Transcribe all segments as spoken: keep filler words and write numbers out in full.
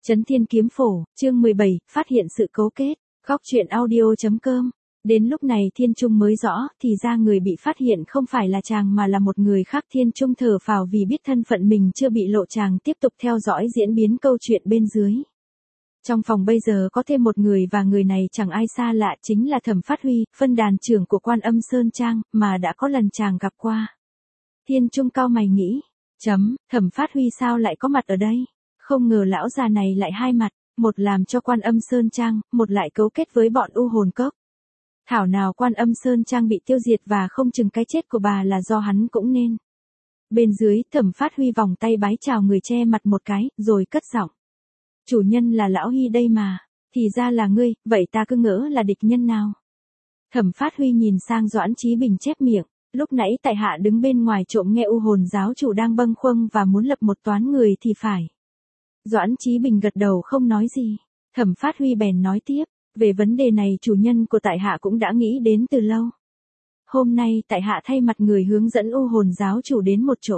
Chấn Thiên Kiếm Phổ, chương mười bảy, phát hiện sự cấu kết, góc truyện audio.com. Đến lúc này Thiên Trung mới rõ, thì ra người bị phát hiện không phải là chàng mà là một người khác. Thiên Trung thở phào vì biết thân phận mình chưa bị lộ. Chàng tiếp tục theo dõi diễn biến câu chuyện bên dưới. Trong phòng bây giờ có thêm một người và người này chẳng ai xa lạ, chính là Thẩm Phát Huy, phân đàn trưởng của Quan Âm Sơn Trang, mà đã có lần chàng gặp qua. Thiên Trung cau mày nghĩ, chấm, Thẩm Phát Huy sao lại có mặt ở đây? Không ngờ lão già này lại hai mặt, một làm cho Quan Âm Sơn Trang, một lại cấu kết với bọn U Hồn Cốc. Thảo nào Quan Âm Sơn Trang bị tiêu diệt và không chừng cái chết của bà là do hắn cũng nên. Bên dưới, Thẩm Phát Huy vòng tay bái chào người che mặt một cái, rồi cất giọng. Chủ nhân là lão Hy đây mà, thì ra là ngươi, vậy ta cứ ngỡ là địch nhân nào. Thẩm Phát Huy nhìn sang Doãn Chí Bình chép miệng, lúc nãy tại hạ đứng bên ngoài trộm nghe U Hồn giáo chủ đang bâng khuâng và muốn lập một toán người thì phải. Doãn Chí Bình gật đầu không nói gì. Thẩm Phát Huy bèn nói tiếp, về vấn đề này chủ nhân của tại hạ cũng đã nghĩ đến từ lâu. Hôm nay tại hạ thay mặt người hướng dẫn U Hồn giáo chủ đến một chỗ.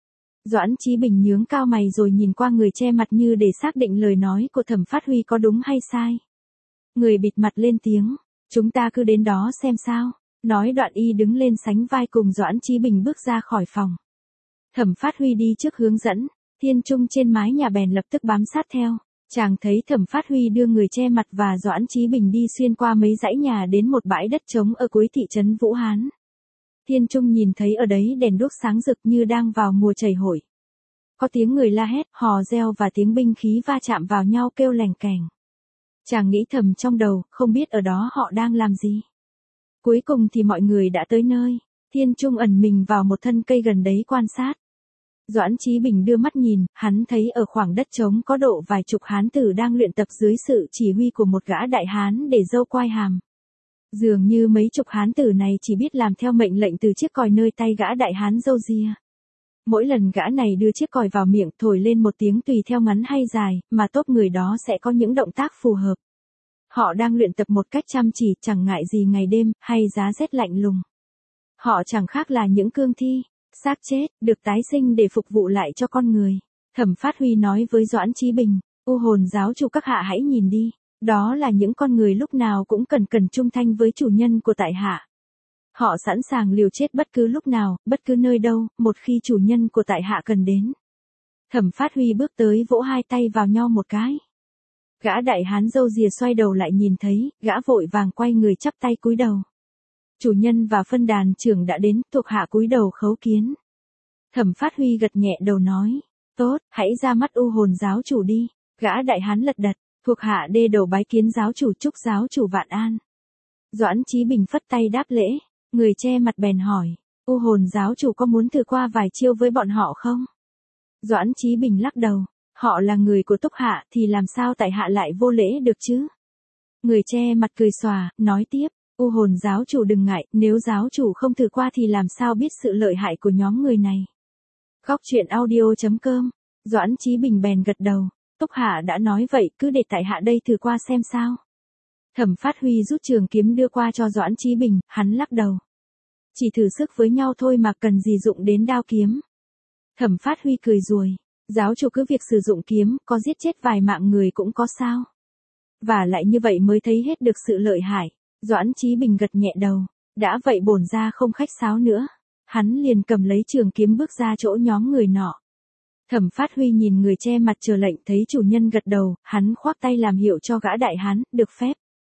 Doãn Chí Bình nhướng cao mày rồi nhìn qua người che mặt như để xác định lời nói của Thẩm Phát Huy có đúng hay sai. Người bịt mặt lên tiếng, chúng ta cứ đến đó xem sao. Nói đoạn y đứng lên sánh vai cùng Doãn Chí Bình bước ra khỏi phòng. Thẩm Phát Huy đi trước hướng dẫn. Thiên Trung trên mái nhà bèn lập tức bám sát theo. Chàng thấy Thẩm Phát Huy đưa người che mặt và Doãn Chí Bình đi xuyên qua mấy dãy nhà đến một bãi đất trống ở cuối thị trấn Vũ Hán. Thiên Trung nhìn thấy ở đấy đèn đuốc sáng rực như đang vào mùa chảy hội. Có tiếng người la hét, hò reo và tiếng binh khí va chạm vào nhau kêu lèng kèng. Chàng nghĩ thầm trong đầu, không biết ở đó họ đang làm gì. Cuối cùng thì mọi người đã tới nơi. Thiên Trung ẩn mình vào một thân cây gần đấy quan sát. Doãn Chí Bình đưa mắt nhìn, hắn thấy ở khoảng đất trống có độ vài chục hán tử đang luyện tập dưới sự chỉ huy của một gã đại hán để dâu quai hàm. Dường như mấy chục hán tử này chỉ biết làm theo mệnh lệnh từ chiếc còi nơi tay gã đại hán râu ria. Mỗi lần gã này đưa chiếc còi vào miệng thổi lên một tiếng tùy theo ngắn hay dài, mà tốp người đó sẽ có những động tác phù hợp. Họ đang luyện tập một cách chăm chỉ, chẳng ngại gì ngày đêm, hay giá rét lạnh lùng. Họ chẳng khác là những cương thi, xác chết, được tái sinh để phục vụ lại cho con người. Thẩm Phát Huy nói với Doãn Chí Bình, U Hồn giáo chủ các hạ hãy nhìn đi, đó là những con người lúc nào cũng cần cần trung thanh với chủ nhân của tại hạ. Họ sẵn sàng liều chết bất cứ lúc nào, bất cứ nơi đâu, một khi chủ nhân của tại hạ cần đến. Thẩm Phát Huy bước tới vỗ hai tay vào nhau một cái. Gã đại hán râu rìa xoay đầu lại nhìn thấy, gã vội vàng quay người chắp tay cúi đầu. Chủ nhân và phân đàn trưởng đã đến, thuộc hạ cúi đầu khấu kiến. Thẩm Phát Huy gật nhẹ đầu nói, tốt, hãy ra mắt U Hồn giáo chủ đi. Gã đại hán lật đật, thuộc hạ đê đầu bái kiến giáo chủ, chúc giáo chủ vạn an. Doãn Chí Bình phất tay đáp lễ, người che mặt bèn hỏi, U Hồn giáo chủ có muốn thử qua vài chiêu với bọn họ không? Doãn Chí Bình lắc đầu, họ là người của Túc Hạ thì làm sao tại hạ lại vô lễ được chứ? Người che mặt cười xòa, nói tiếp, U Hồn giáo chủ đừng ngại, nếu giáo chủ không thử qua thì làm sao biết sự lợi hại của nhóm người này. Góc truyện audio.com. Doãn Chí Bình bèn gật đầu, Túc Hạ đã nói vậy, cứ để tại hạ đây thử qua xem sao. Thẩm Phát Huy rút trường kiếm đưa qua cho Doãn Chí Bình, hắn lắc đầu. Chỉ thử sức với nhau thôi mà cần gì dụng đến đao kiếm. Thẩm Phát Huy cười ruồi, giáo chủ cứ việc sử dụng kiếm, có giết chết vài mạng người cũng có sao. Và lại như vậy mới thấy hết được sự lợi hại. Doãn Chí Bình gật nhẹ đầu, đã vậy bổn ra không khách sáo nữa. Hắn liền cầm lấy trường kiếm bước ra chỗ nhóm người nọ. Thẩm Phát Huy nhìn người che mặt chờ lệnh, thấy chủ nhân gật đầu, hắn khoác tay làm hiệu cho gã đại hán, được phép.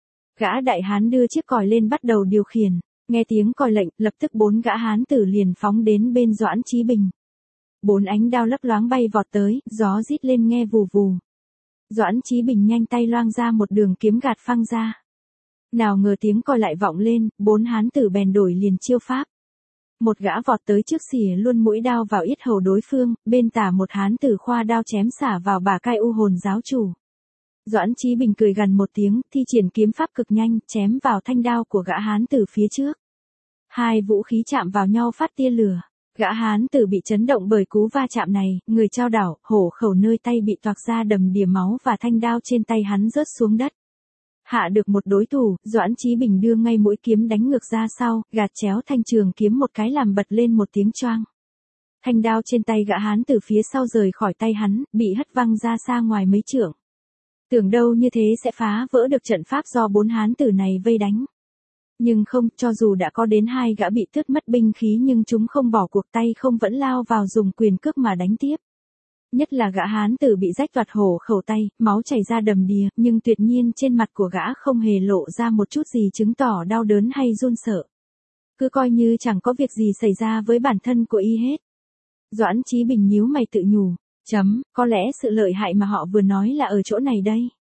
Gã đại hán đưa chiếc còi lên bắt đầu điều khiển, nghe tiếng còi lệnh, lập tức bốn gã hán tử liền phóng đến bên Doãn Chí Bình. Bốn ánh đao lấp loáng bay vọt tới, gió rít lên nghe vù vù. Doãn Chí Bình nhanh tay loang ra một đường kiếm gạt phăng ra. Nào ngờ tiếng còi lại vọng lên, bốn hán tử bèn đổi liền chiêu pháp. Một gã vọt tới trước xỉa luôn mũi đao vào yết hầu đối phương, bên tả một hán tử khoa đao chém xả vào bả cai U Hồn giáo chủ. Doãn Chí Bình cười gằn một tiếng, thi triển kiếm pháp cực nhanh, chém vào thanh đao của gã hán tử phía trước. Hai vũ khí chạm vào nhau phát tia lửa. Gã hán tử bị chấn động bởi cú va chạm này, người chao đảo, hổ khẩu nơi tay bị toạc ra đầm đìa máu và thanh đao trên tay hắn rớt xuống đất. Hạ được một đối thủ, Doãn Chí Bình đưa ngay mũi kiếm đánh ngược ra sau, gạt chéo thanh trường kiếm một cái làm bật lên một tiếng choang. Thanh đao trên tay gã hán từ phía sau rời khỏi tay hắn, bị hất văng ra xa ngoài mấy trượng. Tưởng đâu như thế sẽ phá vỡ được trận pháp do bốn hán tử này vây đánh. Nhưng không, cho dù đã có đến hai gã bị tước mất binh khí nhưng chúng không bỏ cuộc, tay không vẫn lao vào dùng quyền cước mà đánh tiếp. Nhất là gã hán tử bị rách toạc hổ khẩu tay, máu chảy ra đầm đìa, nhưng tuyệt nhiên trên mặt của gã không hề lộ ra một chút gì chứng tỏ đau đớn hay run sợ. Cứ coi như chẳng có việc gì xảy ra với bản thân của y hết. Doãn Chí Bình nhíu mày tự nhủ, chấm, có lẽ sự lợi hại mà họ vừa nói là ở chỗ này đây.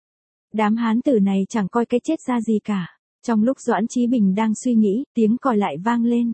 Đám hán tử này chẳng coi cái chết ra gì cả. Trong lúc Doãn Chí Bình đang suy nghĩ, tiếng còi lại vang lên.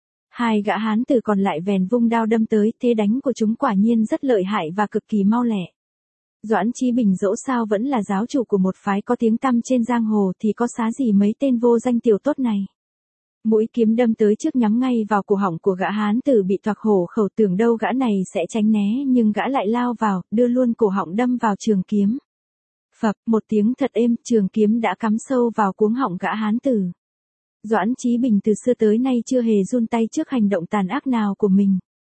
Hai gã hán tử còn lại vèn vung đao đâm tới, thế đánh của chúng quả nhiên rất lợi hại và cực kỳ mau lẹ. Doãn Chí Bình dẫu sao vẫn là giáo chủ của một phái có tiếng tăm trên giang hồ thì có xá gì mấy tên vô danh tiểu tốt này. Mũi kiếm đâm tới trước nhắm ngay vào cổ họng của gã hán tử bị toạc hổ khẩu, tưởng đâu gã này sẽ tránh né nhưng gã lại lao vào, đưa luôn cổ họng đâm vào trường kiếm. Phập, một tiếng thật êm, trường kiếm đã cắm sâu vào cuống họng gã hán tử. Doãn Chí Bình từ xưa tới nay chưa hề run tay trước hành động tàn ác nào của mình.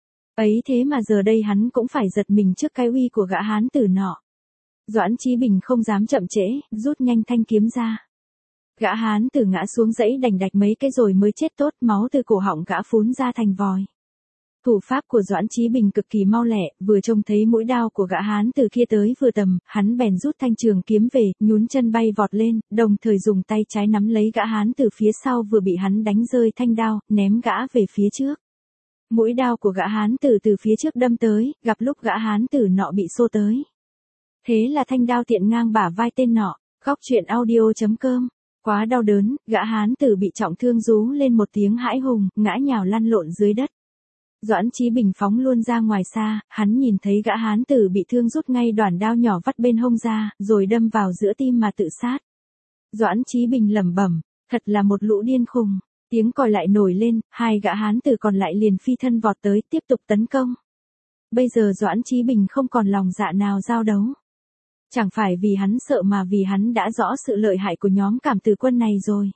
Ấy thế mà giờ đây hắn cũng phải giật mình trước cái uy của gã hán tử nọ. Doãn Chí Bình không dám chậm trễ, rút nhanh thanh kiếm ra. Gã hán tử ngã xuống dãy đành đạch mấy cái rồi mới chết tốt, máu từ cổ họng gã phún ra thành vòi. Thủ pháp của Doãn Chí Bình cực kỳ mau lẹ, vừa trông thấy mũi đao của gã hán tử kia tới vừa tầm, hắn bèn rút thanh trường kiếm về, nhún chân bay vọt lên, đồng thời dùng tay trái nắm lấy gã hán tử phía sau vừa bị hắn đánh rơi thanh đao, ném gã về phía trước. Mũi đao của gã hán tử từ phía trước đâm tới, gặp lúc gã hán tử nọ bị xô tới. Thế là thanh đao tiện ngang bả vai tên nọ. Góc truyện audio chấm com. Quá đau đớn, gã hán tử bị trọng thương rú lên một tiếng hãi hùng, ngã nhào lăn lộn dưới đất. Doãn Chí Bình phóng luôn ra ngoài xa, hắn nhìn thấy gã hán tử bị thương rút ngay đoản đao nhỏ vắt bên hông ra, rồi đâm vào giữa tim mà tự sát. Doãn Chí Bình lẩm bẩm, thật là một lũ điên khùng. Tiếng còi lại nổi lên, hai gã hán tử còn lại liền phi thân vọt tới, tiếp tục tấn công. Bây giờ Doãn Chí Bình không còn lòng dạ nào giao đấu. Chẳng phải vì hắn sợ mà vì hắn đã rõ sự lợi hại của nhóm Cảm Tử Quân này rồi.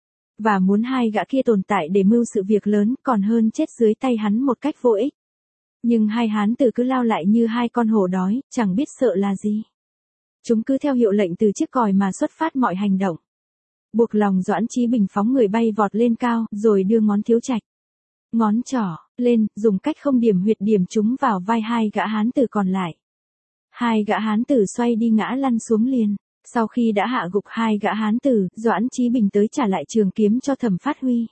Và muốn hai gã kia tồn tại để mưu sự việc lớn còn hơn chết dưới tay hắn một cách vô ích. Nhưng hai hán tử cứ lao lại như hai con hổ đói, chẳng biết sợ là gì. Chúng cứ theo hiệu lệnh từ chiếc còi mà xuất phát mọi hành động. Buộc lòng Doãn Chí Bình phóng người bay vọt lên cao, rồi đưa ngón thiếu trạch, ngón trỏ lên, dùng cách không điểm huyệt điểm chúng vào vai hai gã hán tử còn lại. Hai gã hán tử xoay đi ngã lăn xuống liền. Sau khi đã hạ gục hai gã hán tử, Doãn Chí Bình tới trả lại trường kiếm cho Thẩm Phát Huy.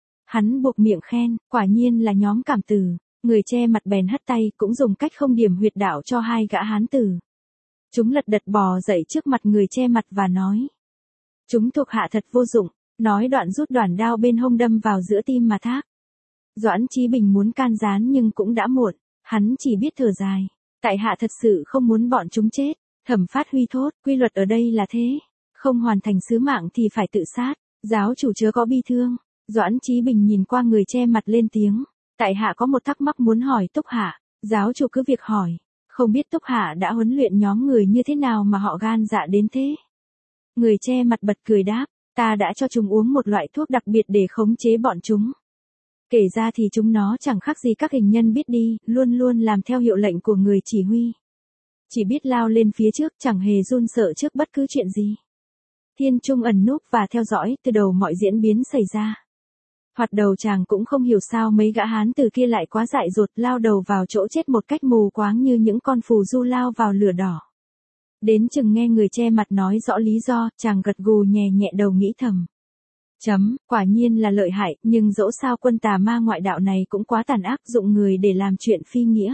Hắn buộc miệng khen, quả nhiên là nhóm Cảm Tử. Người che mặt bèn hất tay, cũng dùng cách không điểm huyệt đạo cho hai gã hán tử. Chúng lật đật bò dậy trước mặt người che mặt và nói: chúng thuộc hạ thật vô dụng. Nói đoạn rút đoản đao bên hông đâm vào giữa tim mà thác. Doãn Chí Bình muốn can gián nhưng cũng đã muộn, hắn chỉ biết thở dài. Tại hạ thật sự không muốn bọn chúng chết. Thẩm Phát Huy thốt, quy luật ở đây là thế. Không hoàn thành sứ mạng thì phải tự sát. Giáo chủ chớ có bi thương. Doãn Chí Bình nhìn qua người che mặt lên tiếng. Tại hạ có một thắc mắc muốn hỏi Túc Hạ. Giáo chủ cứ việc hỏi. Không biết Túc Hạ đã huấn luyện nhóm người như thế nào mà họ gan dạ đến thế? Người che mặt bật cười đáp. Ta đã cho chúng uống một loại thuốc đặc biệt để khống chế bọn chúng. Kể ra thì chúng nó chẳng khác gì các hình nhân biết đi, luôn luôn làm theo hiệu lệnh của người chỉ huy. Chỉ biết lao lên phía trước, chẳng hề run sợ trước bất cứ chuyện gì. Thiên Trung ẩn núp và theo dõi từ đầu mọi diễn biến xảy ra. Hoạt đầu chàng cũng không hiểu sao mấy gã hán từ kia lại quá dại dột, lao đầu vào chỗ chết một cách mù quáng như những con phù du lao vào lửa đỏ. Đến chừng nghe người che mặt nói rõ lý do, chàng gật gù nhẹ nhẹ đầu nghĩ thầm. Chấm, quả nhiên là lợi hại, nhưng dẫu sao quân tà ma ngoại đạo này cũng quá tàn ác, dụng người để làm chuyện phi nghĩa.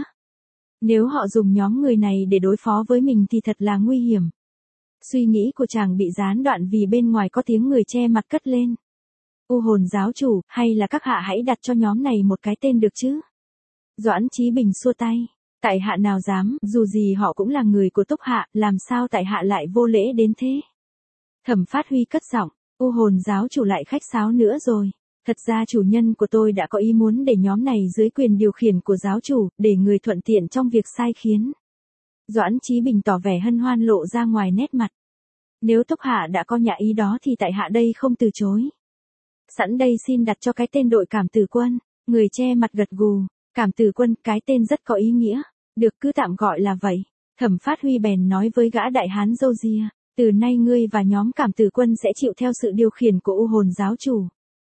Nếu họ dùng nhóm người này để đối phó với mình thì thật là nguy hiểm. Suy nghĩ của chàng bị gián đoạn vì bên ngoài có tiếng người che mặt cất lên. U Hồn giáo chủ, hay là các hạ hãy đặt cho nhóm này một cái tên được chứ? Doãn Chí Bình xua tay. Tại hạ nào dám, dù gì họ cũng là người của Túc Hạ, làm sao tại hạ lại vô lễ đến thế? Thẩm Phát Huy cất giọng, U Hồn giáo chủ lại khách sáo nữa rồi. Thật ra chủ nhân của tôi đã có ý muốn để nhóm này dưới quyền điều khiển của giáo chủ, để người thuận tiện trong việc sai khiến. Doãn Chí Bình tỏ vẻ hân hoan lộ ra ngoài nét mặt. Nếu Túc Hạ đã có nhã ý đó thì tại hạ đây không từ chối. Sẵn đây xin đặt cho cái tên đội Cảm Tử Quân. Người che mặt gật gù. Cảm Tử Quân, cái tên rất có ý nghĩa. Được, cứ tạm gọi là vậy. Thẩm Phát Huy bèn nói với gã đại hán râu ria. Từ nay ngươi và nhóm cảm tử quân sẽ chịu theo sự điều khiển của U hồn giáo chủ.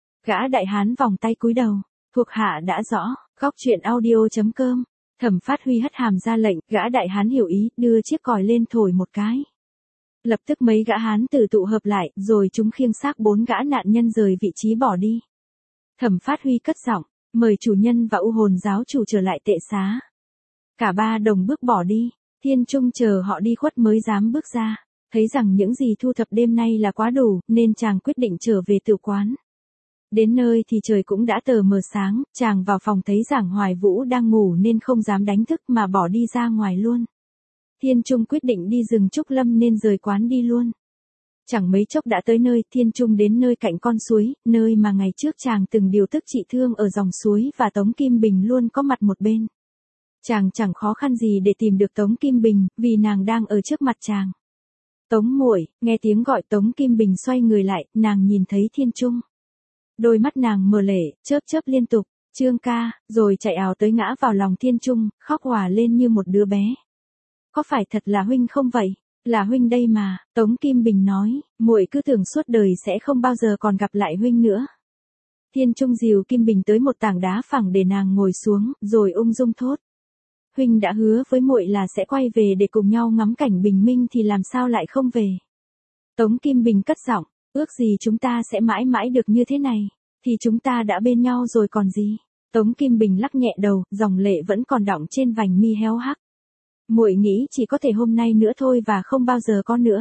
Gã đại hán vòng tay cúi đầu, thuộc hạ đã rõ, góc truyện audio.com. Thẩm Phát Huy hất hàm ra lệnh, gã đại hán hiểu ý, đưa chiếc còi lên thổi một cái. Lập tức mấy gã hán tử tụ hợp lại, rồi chúng khiêng xác bốn gã nạn nhân rời vị trí bỏ đi. Thẩm Phát Huy cất giọng, mời chủ nhân và U hồn giáo chủ trở lại tệ xá. Cả ba đồng bước bỏ đi, Thiên Trung chờ họ đi khuất mới dám bước ra, thấy rằng những gì thu thập đêm nay là quá đủ, nên chàng quyết định trở về tử quán. Đến nơi thì trời cũng đã tờ mờ sáng, chàng vào phòng thấy Giảng Hoài Vũ đang ngủ nên không dám đánh thức mà bỏ đi ra ngoài luôn. Thiên Trung quyết định đi rừng Trúc Lâm nên rời quán đi luôn. Chẳng mấy chốc đã tới nơi, Thiên Trung đến nơi cạnh con suối, nơi mà ngày trước chàng từng điều tức trị thương ở dòng suối và Tống Kim Bình luôn có mặt một bên. Chàng chẳng khó khăn gì để tìm được Tống Kim Bình, vì nàng đang ở trước mặt chàng. Tống muội, nghe tiếng gọi Tống Kim Bình xoay người lại, nàng nhìn thấy Thiên Trung. Đôi mắt nàng mờ lệ, chớp chớp liên tục, Trương ca, rồi chạy ào tới ngã vào lòng Thiên Trung, khóc òa lên như một đứa bé. Có phải thật là huynh không vậy? Là huynh đây mà, Tống Kim Bình nói, muội cứ tưởng suốt đời sẽ không bao giờ còn gặp lại huynh nữa. Thiên Trung dìu Kim Bình tới một tảng đá phẳng để nàng ngồi xuống, rồi ung dung thốt. Huynh đã hứa với muội là sẽ quay về để cùng nhau ngắm cảnh bình minh thì làm sao lại không về. Tống Kim Bình cất giọng, ước gì chúng ta sẽ mãi mãi được như thế này, thì chúng ta đã bên nhau rồi còn gì. Tống Kim Bình lắc nhẹ đầu, dòng lệ vẫn còn đọng trên vành mi héo hắc. Muội nghĩ chỉ có thể hôm nay nữa thôi và không bao giờ có nữa.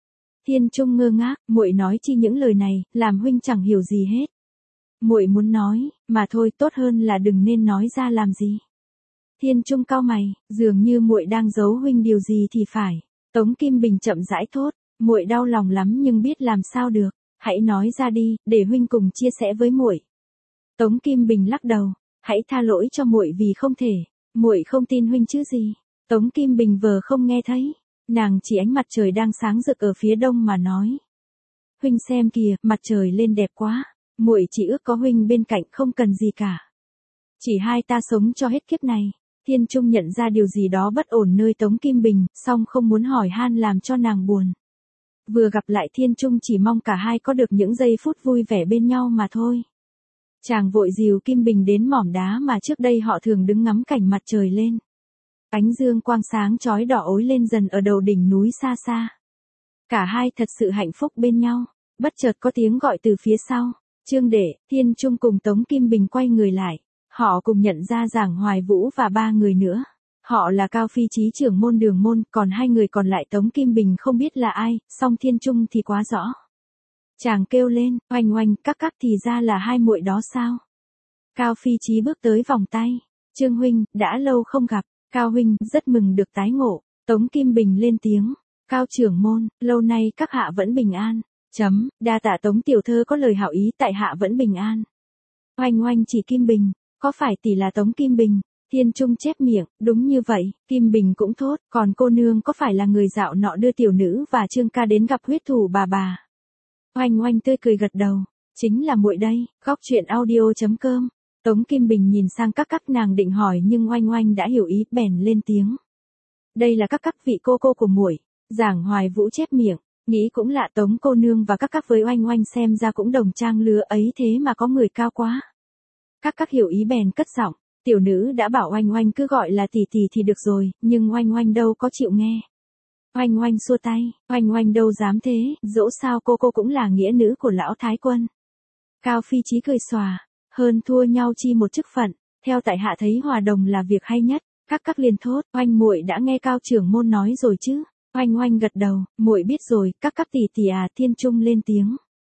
Thiên Trung ngơ ngác, muội nói chi những lời này, làm huynh chẳng hiểu gì hết. Muội muốn nói, mà thôi, tốt hơn là đừng nên nói ra làm gì. Thiên Trung cau mày, dường như muội đang giấu huynh điều gì thì phải. Tống Kim Bình chậm rãi thốt, muội đau lòng lắm nhưng biết làm sao được, hãy nói ra đi, để huynh cùng chia sẻ với muội. Tống Kim Bình lắc đầu, hãy tha lỗi cho muội vì không thể, muội không tin huynh chứ gì. Tống Kim Bình vờ không nghe thấy, nàng chỉ ánh mặt trời đang sáng rực ở phía đông mà nói. Huynh xem kìa, mặt trời lên đẹp quá, muội chỉ ước có huynh bên cạnh không cần gì cả. Chỉ hai ta sống cho hết kiếp này. Thiên Trung nhận ra điều gì đó bất ổn nơi Tống Kim Bình, song không muốn hỏi han làm cho nàng buồn. Vừa gặp lại Thiên Trung chỉ mong cả hai có được những giây phút vui vẻ bên nhau mà thôi. Chàng vội dìu Kim Bình đến mỏm đá mà trước đây họ thường đứng ngắm cảnh mặt trời lên. Ánh dương quang sáng chói đỏ ối lên dần ở đầu đỉnh núi xa xa. Cả hai thật sự hạnh phúc bên nhau, bất chợt có tiếng gọi từ phía sau. Trương Đệ, Thiên Trung cùng Tống Kim Bình quay người lại. Họ cùng nhận ra Giảng Hoài Vũ và ba người nữa. Họ là Cao Phi Chí trưởng môn Đường Môn, còn hai người còn lại Tống Kim Bình không biết là ai, song Thiên Trung thì quá rõ. Chàng kêu lên, oanh oanh, các các thì ra là hai muội đó sao? Cao Phi Chí bước tới vòng tay. Trương huynh, đã lâu không gặp. Cao huynh, rất mừng được tái ngộ. Tống Kim Bình lên tiếng. Cao trưởng môn, lâu nay các hạ vẫn bình an. Chấm, đa tạ Tống tiểu thơ có lời hảo ý, tại hạ vẫn bình an. Oanh oanh chỉ Kim Bình. Có phải tỷ là Tống Kim Bình? Thiên Trung chép miệng, đúng như vậy, Kim Bình cũng thốt, còn cô nương có phải là người dạo nọ đưa tiểu nữ và Trương ca đến gặp huyết thủ bà bà? Oanh oanh tươi cười gật đầu, chính là muội đây, góc truyện audio.com. Tống Kim Bình nhìn sang các các nàng định hỏi nhưng oanh oanh đã hiểu ý, bèn lên tiếng. Đây là các các vị cô cô của muội. Giảng Hoài Vũ chép miệng, nghĩ cũng lạ, Tống cô nương và các các với oanh oanh xem ra cũng đồng trang lứa ấy thế mà có người cao quá. Các các hiểu ý bèn cất giọng, tiểu nữ đã bảo oanh oanh cứ gọi là tỷ tỷ thì được rồi, nhưng oanh oanh đâu có chịu nghe. Oanh oanh xua tay, oanh oanh đâu dám thế, dẫu sao cô cô cũng là nghĩa nữ của lão thái quân. Cao Phi Chí cười xòa, hơn thua nhau chi một chức phận, theo tại hạ thấy hòa đồng là việc hay nhất. Các các liền thốt, oanh muội đã nghe Cao trưởng môn nói rồi chứ? Oanh oanh gật đầu, muội biết rồi. Các các tỷ tỷ à. Thiên Trung lên tiếng.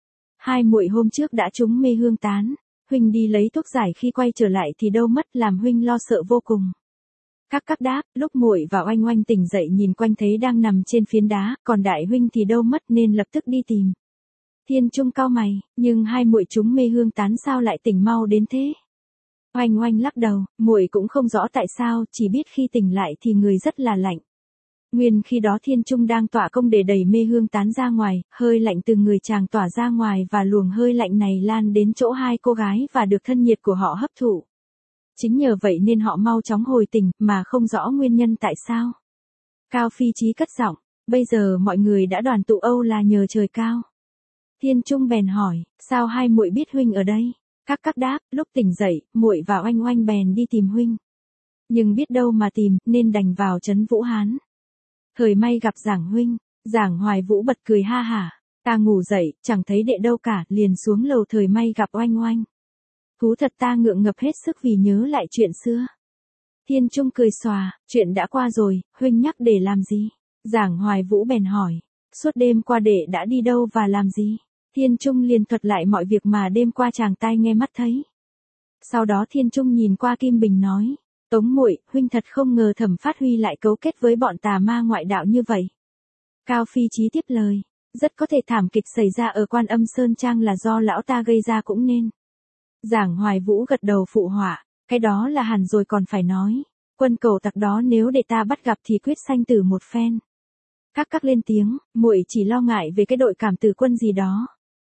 Hai muội hôm trước đã trúng mê hương tán. Huynh đi lấy thuốc giải, khi quay trở lại thì đâu mất, làm huynh lo sợ vô cùng. Các các đáp, lúc muội và oanh oanh tỉnh dậy nhìn quanh thấy đang nằm trên phiến đá, còn đại huynh thì đâu mất nên lập tức đi tìm. Thiên Trung cau mày, nhưng hai muội chúng mê hương tán sao lại tỉnh mau đến thế? Oanh oanh lắc đầu, muội cũng không rõ tại sao, chỉ biết khi tỉnh lại thì người rất là lạnh. Nguyên khi đó Thiên Trung đang tỏa công để đẩy mê hương tán ra ngoài, hơi lạnh từ người chàng tỏa ra ngoài và luồng hơi lạnh này lan đến chỗ hai cô gái và được thân nhiệt của họ hấp thụ. Chính nhờ vậy nên họ mau chóng hồi tỉnh, mà không rõ nguyên nhân tại sao. Cao Phi Chí cất giọng, Bây giờ mọi người đã đoàn tụ Âu là nhờ trời cao. Thiên Trung bèn hỏi, sao hai muội biết huynh ở đây? Các các đáp, lúc tỉnh dậy, muội và Oanh Oanh bèn đi tìm huynh. Nhưng biết đâu mà tìm, nên đành vào trấn Vũ Hán. Thời may gặp Giảng huynh, Giảng Hoài Vũ bật cười ha hả. Ta ngủ dậy, chẳng thấy đệ đâu cả, liền xuống lầu thời may gặp Oanh Oanh. Thú thật ta ngượng ngập hết sức vì nhớ lại chuyện xưa. Thiên Trung cười xòa, chuyện đã qua rồi, huynh nhắc để làm gì? Giảng Hoài Vũ bèn hỏi, suốt đêm qua đệ đã đi đâu và làm gì? Thiên Trung liền thuật lại mọi việc mà đêm qua chàng tai nghe mắt thấy. Sau đó Thiên Trung nhìn qua Kim Bình nói, Tống muội, huynh thật không ngờ Thẩm Phát Huy lại cấu kết với bọn tà ma ngoại đạo như vậy. Cao Phi Chí tiếp lời, rất có thể thảm kịch xảy ra ở Quan Âm Sơn Trang là do lão ta gây ra cũng nên. Giảng Hoài Vũ gật đầu phụ họa, cái đó là hẳn rồi còn phải nói, quân cầu tặc đó nếu để ta bắt gặp thì quyết sanh tử một phen. Các các lên tiếng, muội chỉ lo ngại về cái đội cảm tử quân gì đó.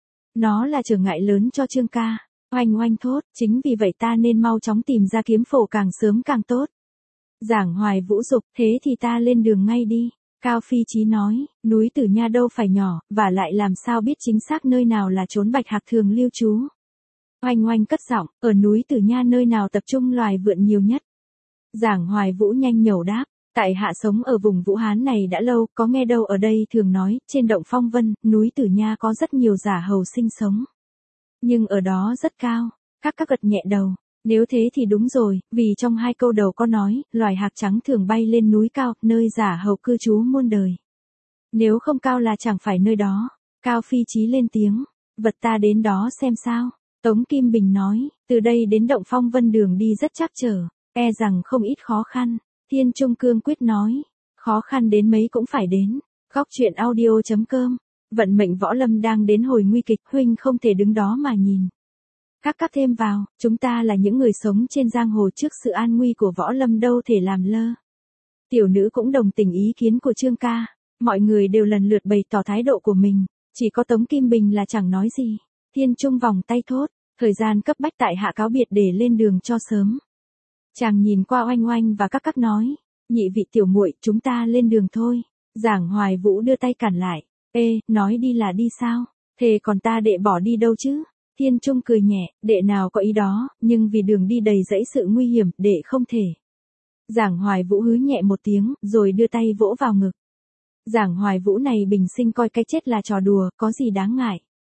Nó là trở ngại lớn cho Trương ca. Oanh Oanh thốt, chính vì vậy ta nên mau chóng tìm ra kiếm phổ càng sớm càng tốt. Giảng Hoài Vũ dục, thế thì ta lên đường ngay đi. Cao Phi Chí nói, núi Tử Nha đâu phải nhỏ, và lại làm sao biết chính xác nơi nào là chốn Bạch Hạc thường lưu trú. Oanh Oanh cất giọng, ở núi Tử Nha nơi nào tập trung loài vượn nhiều nhất. Giảng Hoài Vũ nhanh nhẩu đáp, tại hạ sống ở vùng Vũ Hán này đã lâu, có nghe đâu ở đây thường nói, trên động Phong Vân, núi Tử Nha có rất nhiều giả hầu sinh sống. Nhưng ở đó rất cao, các các gật nhẹ đầu, nếu thế thì đúng rồi, vì trong hai câu đầu có nói, loài hạc trắng thường bay lên núi cao, nơi giả hầu cư trú muôn đời. Nếu không cao là chẳng phải nơi đó. Cao Phi Chí lên tiếng, vật ta đến đó xem sao. Tống Kim Bình nói, từ đây đến động Phong Vân đường đi rất trắc trở, e rằng không ít khó khăn. Thiên Trung cương quyết nói, khó khăn đến mấy cũng phải đến. Góc truyện audio chấm com, vận mệnh võ lâm đang đến hồi nguy kịch, huynh không thể đứng đó mà nhìn. Các các thêm vào, chúng ta là những người sống trên giang hồ trước sự an nguy của võ lâm đâu thể làm lơ. Tiểu nữ cũng đồng tình ý kiến của Trương ca, mọi người đều lần lượt bày tỏ thái độ của mình, chỉ có Tống Kim Bình là chẳng nói gì. Thiên Trung vòng tay thốt, thời gian cấp bách tại hạ cáo biệt để lên đường cho sớm. Chàng nhìn qua Oanh Oanh và các các nói, nhị vị tiểu muội, chúng ta lên đường thôi. Giảng Hoài Vũ đưa tay cản lại, ê, nói đi là đi sao, thế còn ta đệ bỏ đi đâu chứ? Thiên Trung cười nhẹ, đệ nào có ý đó, nhưng vì đường đi đầy dẫy sự nguy hiểm, đệ không thể. Giảng Hoài Vũ hứ nhẹ một tiếng, rồi đưa tay vỗ vào ngực. Giảng Hoài Vũ này bình sinh coi cái chết là trò đùa, có gì đáng ngại.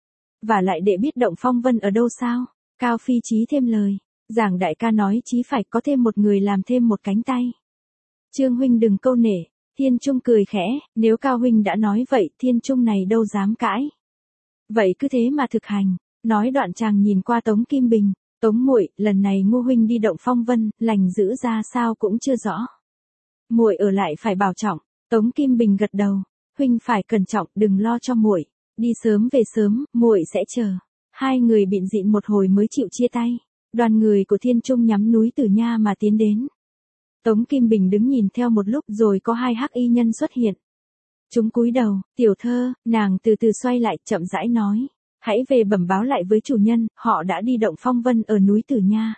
Và lại đệ biết động Phong Vân ở đâu sao? Cao Phi Chí thêm lời. Giảng đại ca nói chí phải có thêm một người làm thêm một cánh tay. Trương huynh đừng câu nể. Thiên Trung cười khẽ, nếu Cao huynh đã nói vậy, Thiên Trung này đâu dám cãi. Vậy cứ thế mà thực hành. Nói đoạn chàng nhìn qua Tống Kim Bình, Tống muội, lần này Ngô huynh đi động Phong Vân, lành giữ ra sao cũng chưa rõ. Muội ở lại phải bảo trọng. Tống Kim Bình gật đầu, huynh phải cẩn trọng, đừng lo cho muội. Đi sớm về sớm, muội sẽ chờ. Hai người bịn dịn một hồi mới chịu chia tay. Đoàn người của Thiên Trung nhắm núi Tử Nha mà tiến đến. Tống Kim Bình đứng nhìn theo một lúc rồi có hai hắc y nhân xuất hiện. Chúng cúi đầu, tiểu thơ, nàng từ từ xoay lại chậm rãi nói. Hãy về bẩm báo lại với chủ nhân, họ đã đi động Phong Vân ở núi Tử Nha.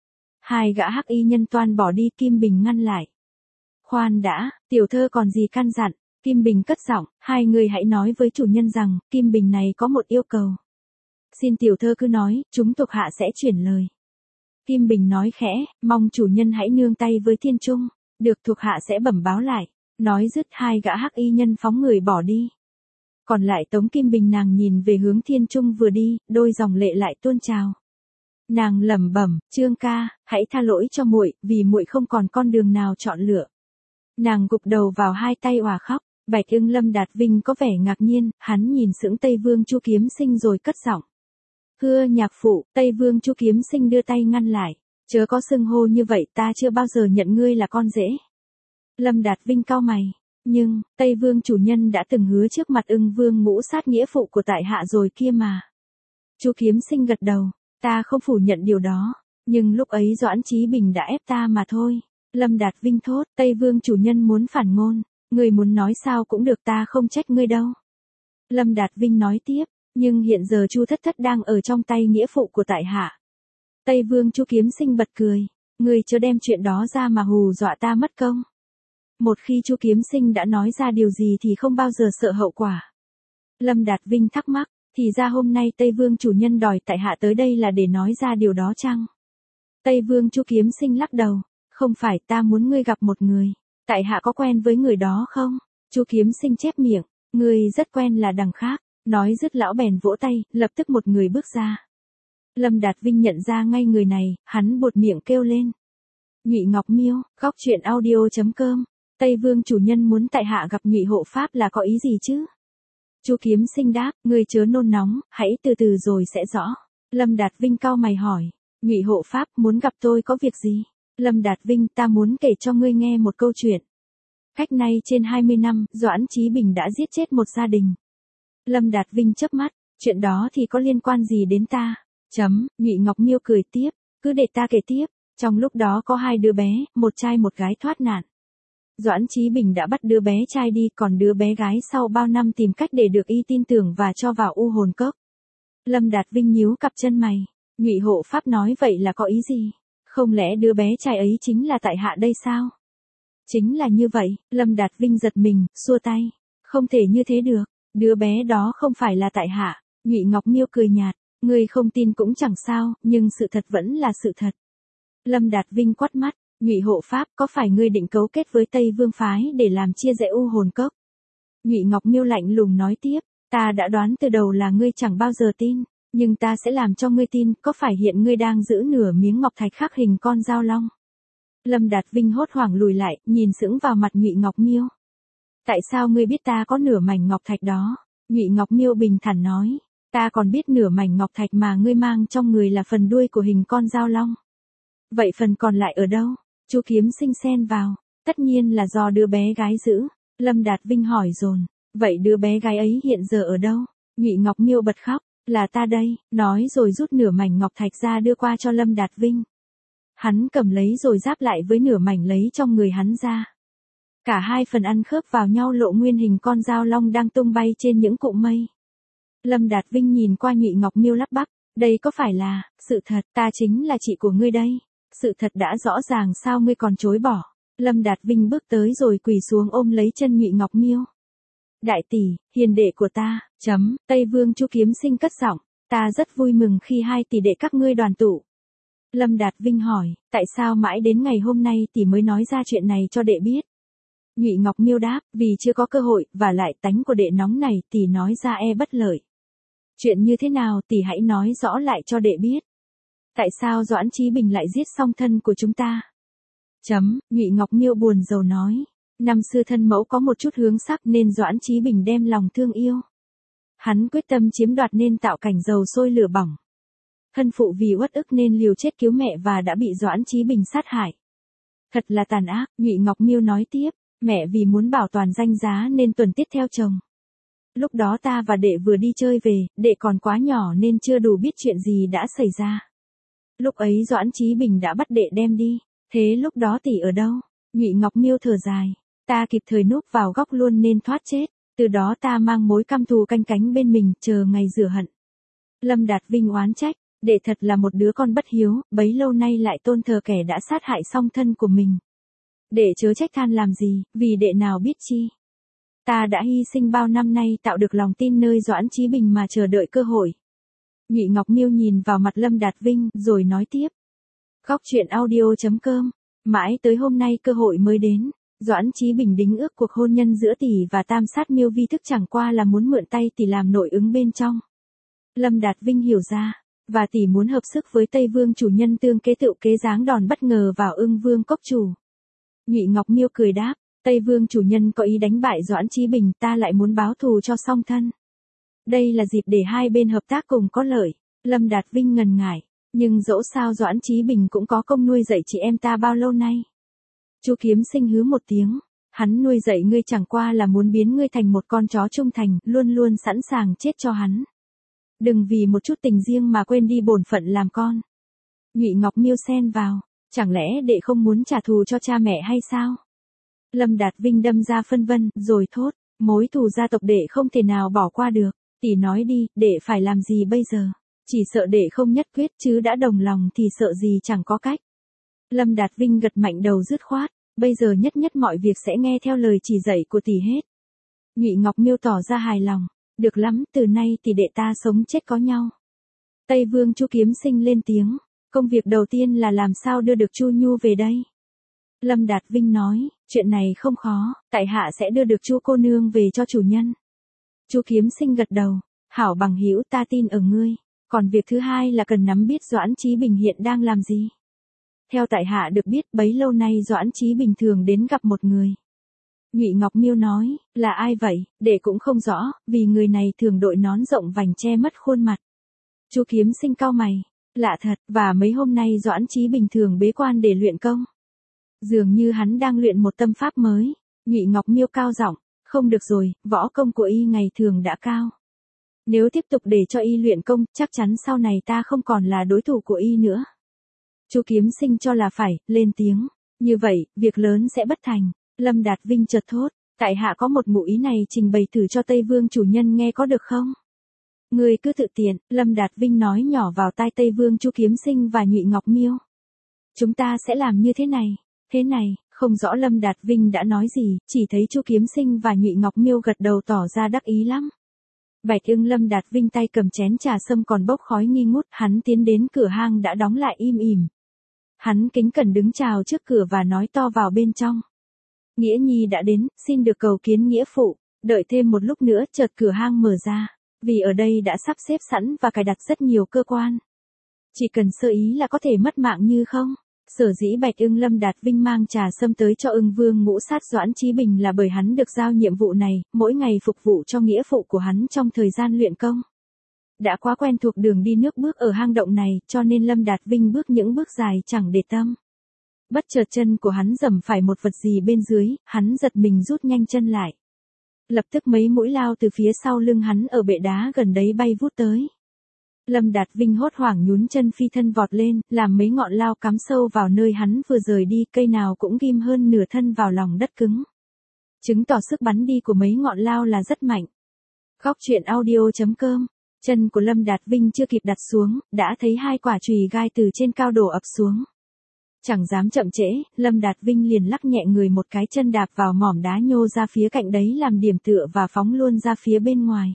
Hai gã hắc y nhân toan bỏ đi, Kim Bình ngăn lại. Khoan đã, tiểu thơ còn gì căn dặn, Kim Bình cất giọng, hai người hãy nói với chủ nhân rằng, Kim Bình này có một yêu cầu. Xin tiểu thơ cứ nói, chúng thuộc hạ sẽ chuyển lời. Kim Bình nói khẽ, mong chủ nhân hãy nương tay với Thiên Trung, được thuộc hạ sẽ bẩm báo lại. Nói dứt hai gã hắc y nhân phóng người bỏ đi. Còn lại Tống Kim Bình nàng nhìn về hướng Thiên Trung vừa đi, đôi dòng lệ lại tuôn trào. Nàng lẩm bẩm, Trương ca, hãy tha lỗi cho muội, vì muội không còn con đường nào chọn lựa. Nàng gục đầu vào hai tay òa khóc. Bạch Ưng Lâm Đạt Vinh có vẻ ngạc nhiên, hắn nhìn sững Tây Vương Chu Kiếm Sinh rồi cất giọng. Thưa nhạc phụ, Tây Vương Chu Kiếm Sinh đưa tay ngăn lại. Chớ có xưng hô như vậy, ta chưa bao giờ nhận ngươi là con rể. Lâm Đạt Vinh cau mày. Nhưng, Tây Vương chủ nhân đã từng hứa trước mặt Ưng Vương ngũ sát nghĩa phụ của tại hạ rồi kia mà. Chu Kiếm Sinh gật đầu, ta không phủ nhận điều đó, nhưng lúc ấy Doãn Chí Bình đã ép ta mà thôi. Lâm Đạt Vinh thốt, Tây Vương chủ nhân muốn phản ngôn, ngươi muốn nói sao cũng được, ta không trách ngươi đâu. Lâm Đạt Vinh nói tiếp, nhưng hiện giờ Chu Thất Thất đang ở trong tay nghĩa phụ của tại hạ. Tây Vương Chu Kiếm Sinh bật cười, ngươi chớ đem chuyện đó ra mà hù dọa ta mất công. một khi Chu Kiếm Sinh đã nói ra điều gì thì không bao giờ sợ hậu quả. Lâm Đạt Vinh thắc mắc, thì ra hôm nay Tây Vương chủ nhân đòi tại hạ tới đây là để nói ra điều đó chăng? Tây Vương Chu Kiếm Sinh lắc đầu, không phải, ta muốn ngươi gặp một người. Tại hạ có quen với người đó không? Chu Kiếm Sinh chép miệng, ngươi rất quen là đằng khác. Nói dứt lão bèn vỗ tay, lập tức một người bước ra. Lâm Đạt Vinh nhận ra ngay người này, hắn buột miệng kêu lên. Nhụy Ngọc Miêu, góc truyện audio chấm com. Tây Vương chủ nhân muốn tại hạ gặp Nhụy hộ pháp là có ý gì chứ? Chu Kiếm Sinh đáp, ngươi chớ nôn nóng, hãy từ từ rồi sẽ rõ. Lâm Đạt Vinh cau mày hỏi, Nhụy hộ pháp muốn gặp tôi có việc gì? Lâm Đạt Vinh, ta muốn kể cho ngươi nghe một câu chuyện. Cách nay trên hai mươi năm, Doãn Chí Bình đã giết chết một gia đình. Lâm Đạt Vinh chớp mắt, chuyện đó thì có liên quan gì đến ta? Chấm, Nhụy Ngọc Miêu cười tiếp, cứ để ta kể tiếp. Trong lúc đó có hai đứa bé, một trai một gái thoát nạn. Doãn Chí Bình đã bắt đứa bé trai đi, còn đứa bé gái sau bao năm tìm cách để được y tin tưởng và cho vào u hồn cốc. Lâm Đạt Vinh nhíu cặp chân mày, Nhụy hộ pháp nói vậy là có ý gì? Không lẽ đứa bé trai ấy chính là tại hạ đây sao? Chính là như vậy, Lâm Đạt Vinh giật mình, xua tay. Không thể như thế được, đứa bé đó không phải là tại hạ. Nhụy Ngọc Miêu cười nhạt, ngươi không tin cũng chẳng sao, nhưng sự thật vẫn là sự thật. Lâm Đạt Vinh quát mắt, Nhụy hộ pháp, có phải ngươi định cấu kết với Tây Vương phái để làm chia rẽ u hồn cốc? Nhụy Ngọc Miêu lạnh lùng nói tiếp, ta đã đoán từ đầu là ngươi chẳng bao giờ tin, nhưng ta sẽ làm cho ngươi tin, có phải hiện ngươi đang giữ nửa miếng ngọc thạch khắc hình con dao long? Lâm Đạt Vinh hốt hoảng lùi lại, nhìn sững vào mặt Nhụy Ngọc Miêu. Tại sao ngươi biết ta có nửa mảnh ngọc thạch đó? Nhụy Ngọc Miêu bình thản nói, ta còn biết nửa mảnh ngọc thạch mà ngươi mang trong người là phần đuôi của hình con dao long. Vậy phần còn lại ở đâu? Chu Kiếm Sinh xen vào, tất nhiên là do đứa bé gái giữ. Lâm Đạt Vinh hỏi dồn, vậy đứa bé gái ấy hiện giờ ở đâu? Nhụy Ngọc Miêu bật khóc, là ta đây, nói rồi rút nửa mảnh ngọc thạch ra đưa qua cho Lâm Đạt Vinh. Hắn cầm lấy rồi giáp lại với nửa mảnh lấy trong người hắn ra. Cả hai phần ăn khớp vào nhau lộ nguyên hình con dao long đang tung bay trên những cụm mây. Lâm Đạt Vinh nhìn qua Nhụy Ngọc Miêu lắp bắp, đây có phải là, sự thật, ta chính là chị của ngươi đây. Sự thật đã rõ ràng sao ngươi còn chối bỏ. Lâm Đạt Vinh bước tới rồi quỳ xuống ôm lấy chân Nhụy Ngọc Miêu. Đại tỷ, hiền đệ của ta, chấm, Tây Vương Chu Kiếm Sinh cất giọng, ta rất vui mừng khi hai tỷ đệ các ngươi đoàn tụ. Lâm Đạt Vinh hỏi, tại sao mãi đến ngày hôm nay tỷ mới nói ra chuyện này cho đệ biết? Nhụy Ngọc Miêu đáp, vì chưa có cơ hội, và lại tánh của đệ nóng này tỷ nói ra e bất lợi. Chuyện như thế nào tỷ hãy nói rõ lại cho đệ biết. Tại sao Doãn Chí Bình lại giết song thân của chúng ta? Chấm, Nhụy Ngọc Miêu buồn rầu nói. Năm xưa thân mẫu có một chút hướng sắc nên Doãn Chí Bình đem lòng thương yêu. Hắn quyết tâm chiếm đoạt nên tạo cảnh dầu sôi lửa bỏng. Thân phụ vì uất ức nên liều chết cứu mẹ và đã bị Doãn Chí Bình sát hại. Thật là tàn ác, Nhụy Ngọc Miêu nói tiếp, mẹ vì muốn bảo toàn danh giá nên tuần tiết theo chồng. Lúc đó ta và đệ vừa đi chơi về, đệ còn quá nhỏ nên chưa đủ biết chuyện gì đã xảy ra. Lúc ấy Doãn Chí Bình đã bắt đệ đem đi, thế lúc đó tỷ ở đâu? Nhụy Ngọc Miêu thở dài, ta kịp thời núp vào góc luôn nên thoát chết, từ đó ta mang mối căm thù canh cánh bên mình, chờ ngày rửa hận. Lâm Đạt Vinh oán trách, đệ thật là một đứa con bất hiếu, bấy lâu nay lại tôn thờ kẻ đã sát hại song thân của mình. Đệ chớ trách than làm gì, vì đệ nào biết chi. Ta đã hy sinh bao năm nay tạo được lòng tin nơi Doãn Chí Bình mà chờ đợi cơ hội. Nhụy Ngọc Miêu nhìn vào mặt Lâm Đạt Vinh, rồi nói tiếp. Góc truyện audio chấm com, mãi tới hôm nay cơ hội mới đến. Doãn Chí Bình đính ước cuộc hôn nhân giữa tỷ và Tam Sát Miêu Vi thức chẳng qua là muốn mượn tay tỷ làm nội ứng bên trong. Lâm Đạt Vinh hiểu ra, và tỷ muốn hợp sức với Tây Vương chủ nhân tương kế tựu kế giáng đòn bất ngờ vào Ưng Vương cốc chủ. Nhụy Ngọc Miêu cười đáp, Tây Vương chủ nhân có ý đánh bại Doãn Chí Bình, ta lại muốn báo thù cho song thân. Đây là dịp để hai bên hợp tác cùng có lợi. Lâm Đạt Vinh ngần ngại, nhưng dẫu sao Doãn Chí Bình cũng có công nuôi dạy chị em ta bao lâu nay. Chu Kiếm Sinh hứ một tiếng, hắn nuôi dạy ngươi chẳng qua là muốn biến ngươi thành một con chó trung thành, luôn luôn sẵn sàng chết cho hắn. Đừng vì một chút tình riêng mà quên đi bổn phận làm con. Nhụy Ngọc Miêu xen vào, chẳng lẽ đệ không muốn trả thù cho cha mẹ hay sao? Lâm Đạt Vinh đâm ra phân vân, rồi thốt, mối thù gia tộc đệ không thể nào bỏ qua được. Tỷ nói đi, đệ phải làm gì bây giờ? Chỉ sợ đệ không nhất quyết, chứ đã đồng lòng thì sợ gì chẳng có cách. Lâm Đạt Vinh gật mạnh đầu dứt khoát, bây giờ nhất nhất mọi việc sẽ nghe theo lời chỉ dạy của tỷ hết. Nhụy Ngọc Miêu tỏ ra hài lòng, được lắm, từ nay thì đệ ta sống chết có nhau. Tây Vương Chu Kiếm Sinh lên tiếng, công việc đầu tiên là làm sao đưa được Chu Nhu về đây. Lâm Đạt Vinh nói, chuyện này không khó, tại hạ sẽ đưa được Chu cô nương về cho chủ nhân. Chu Kiếm Sinh gật đầu, hảo bằng hữu, ta tin ở ngươi, còn việc thứ hai là cần nắm biết Doãn Chí Bình hiện đang làm gì. Theo tại hạ được biết, bấy lâu nay Doãn Chí Bình thường đến gặp một người. Nhụy Ngọc Miêu nói, là ai vậy, đệ cũng không rõ, vì người này thường đội nón rộng vành che mất khuôn mặt. Chu Kiếm Sinh cau mày, lạ thật, và mấy hôm nay Doãn Chí Bình thường bế quan để luyện công. Dường như hắn đang luyện một tâm pháp mới. Nhụy Ngọc Miêu cao giọng, không được rồi, võ công của y ngày thường đã cao. Nếu tiếp tục để cho y luyện công, chắc chắn sau này ta không còn là đối thủ của y nữa. Chu Kiếm Sinh cho là phải, lên tiếng, như vậy, việc lớn sẽ bất thành. Lâm Đạt Vinh chợt thốt, tại hạ có một ngụ ý này trình bày thử cho Tây Vương chủ nhân nghe có được không? Người cứ tự tiện, Lâm Đạt Vinh nói nhỏ vào tai Tây Vương Chu Kiếm Sinh và Nhụy Ngọc Miêu. Chúng ta sẽ làm như thế này, thế này, không rõ Lâm Đạt Vinh đã nói gì, chỉ thấy Chu Kiếm Sinh và Nhụy Ngọc Miêu gật đầu tỏ ra đắc ý lắm. Bạch Ưng Lâm Đạt Vinh tay cầm chén trà sâm còn bốc khói nghi ngút, hắn tiến đến cửa hang đã đóng lại im ỉm. Hắn kính cẩn đứng chào trước cửa và nói to vào bên trong. Nghĩa Nhi đã đến, xin được cầu kiến nghĩa phụ. Đợi thêm một lúc nữa, chợt cửa hang mở ra, vì ở đây đã sắp xếp sẵn và cài đặt rất nhiều cơ quan. Chỉ cần sơ ý là có thể mất mạng như không. Sở dĩ Bạch Ưng Lâm Đạt Vinh mang trà sâm tới cho Ưng Vương ngũ sát Doãn Chí Bình là bởi hắn được giao nhiệm vụ này, mỗi ngày phục vụ cho nghĩa phụ của hắn trong thời gian luyện công. Đã quá quen thuộc đường đi nước bước ở hang động này, cho nên Lâm Đạt Vinh bước những bước dài chẳng để tâm. Bất chợt chân của hắn dầm phải một vật gì bên dưới, hắn giật mình rút nhanh chân lại. Lập tức mấy mũi lao từ phía sau lưng hắn ở bệ đá gần đấy bay vút tới. Lâm Đạt Vinh hốt hoảng nhún chân phi thân vọt lên, làm mấy ngọn lao cắm sâu vào nơi hắn vừa rời đi, cây nào cũng ghim hơn nửa thân vào lòng đất cứng. Chứng tỏ sức bắn đi của mấy ngọn lao là rất mạnh. Góc truyện audio chấm com. Chân của Lâm Đạt Vinh chưa kịp đặt xuống, đã thấy hai quả chùy gai từ trên cao đổ ập xuống. Chẳng dám chậm trễ, Lâm Đạt Vinh liền lắc nhẹ người một cái, chân đạp vào mỏm đá nhô ra phía cạnh đấy làm điểm tựa và phóng luôn ra phía bên ngoài.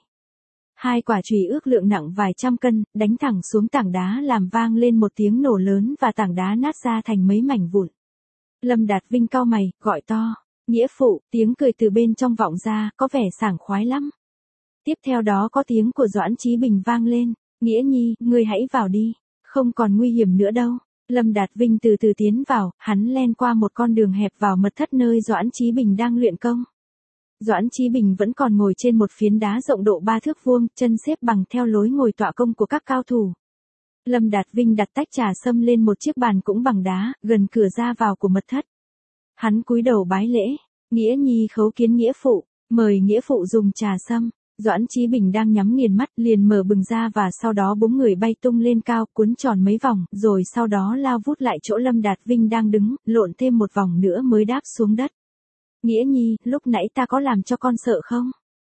Hai quả chùy ước lượng nặng vài trăm cân, đánh thẳng xuống tảng đá làm vang lên một tiếng nổ lớn và tảng đá nát ra thành mấy mảnh vụn. Lâm Đạt Vinh cau mày, gọi to, nghĩa phụ, tiếng cười từ bên trong vọng ra, có vẻ sảng khoái lắm. Tiếp theo đó có tiếng của Doãn Chí Bình vang lên, Nghĩa Nhi, ngươi hãy vào đi, không còn nguy hiểm nữa đâu. Lâm Đạt Vinh từ từ tiến vào, hắn len qua một con đường hẹp vào mật thất nơi Doãn Chí Bình đang luyện công. Doãn Chí Bình vẫn còn ngồi trên một phiến đá rộng độ ba thước vuông, chân xếp bằng theo lối ngồi tọa công của các cao thủ. Lâm Đạt Vinh đặt tách trà sâm lên một chiếc bàn cũng bằng đá, gần cửa ra vào của mật thất. Hắn cúi đầu bái lễ, Nghĩa Nhi khấu kiến nghĩa phụ, mời nghĩa phụ dùng trà sâm. Doãn Chí Bình đang nhắm nghiền mắt, liền mở bừng ra và sau đó búng người bay tung lên cao, cuốn tròn mấy vòng, rồi sau đó lao vút lại chỗ Lâm Đạt Vinh đang đứng, lộn thêm một vòng nữa mới đáp xuống đất. Nghĩa Nhi, lúc nãy ta có làm cho con sợ không?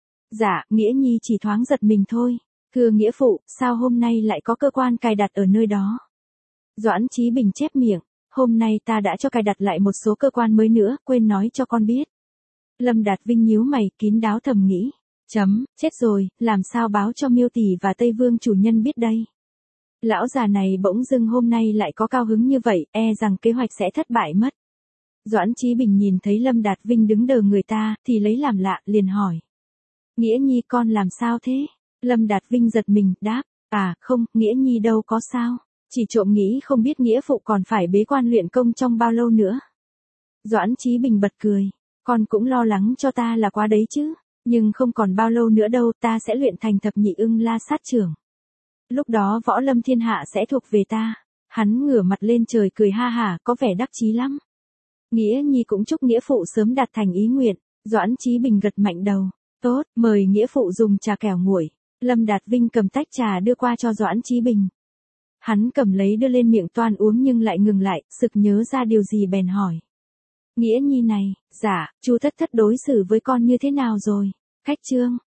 Dạ, Nghĩa Nhi chỉ thoáng giật mình thôi. Thưa nghĩa phụ, sao hôm nay lại có cơ quan cài đặt ở nơi đó? Doãn Chí Bình chép miệng, hôm nay ta đã cho cài đặt lại một số cơ quan mới nữa, quên nói cho con biết. Lâm Đạt Vinh nhíu mày, kín đáo thầm nghĩ. Chấm, chết rồi, làm sao báo cho Miêu tỷ và Tây Vương chủ nhân biết đây? Lão già này bỗng dưng hôm nay lại có cao hứng như vậy, e rằng kế hoạch sẽ thất bại mất. Doãn Chí Bình nhìn thấy Lâm Đạt Vinh đứng đờ người ta, thì lấy làm lạ, liền hỏi. Nghĩa Nhi con làm sao thế? Lâm Đạt Vinh giật mình, đáp, à, không, Nghĩa Nhi đâu có sao, chỉ trộm nghĩ không biết nghĩa phụ còn phải bế quan luyện công trong bao lâu nữa. Doãn Chí Bình bật cười, con cũng lo lắng cho ta là quá đấy chứ. Nhưng không còn bao lâu nữa đâu, ta sẽ luyện thành thập nhị ưng la sát trưởng. Lúc đó võ lâm thiên hạ sẽ thuộc về ta. Hắn ngửa mặt lên trời cười ha hả, có vẻ đắc chí lắm. Nghĩa Nhi cũng chúc nghĩa phụ sớm đạt thành ý nguyện. Doãn Chí Bình gật mạnh đầu. Tốt, mời nghĩa phụ dùng trà kẻo nguội. Lâm Đạt Vinh cầm tách trà đưa qua cho Doãn Chí Bình. Hắn cầm lấy đưa lên miệng toan uống nhưng lại ngừng lại, sực nhớ ra điều gì bèn hỏi. Nghĩa Nhi này, dạ, Chu Thất Thất đối xử với con như thế nào rồi? Khách trương,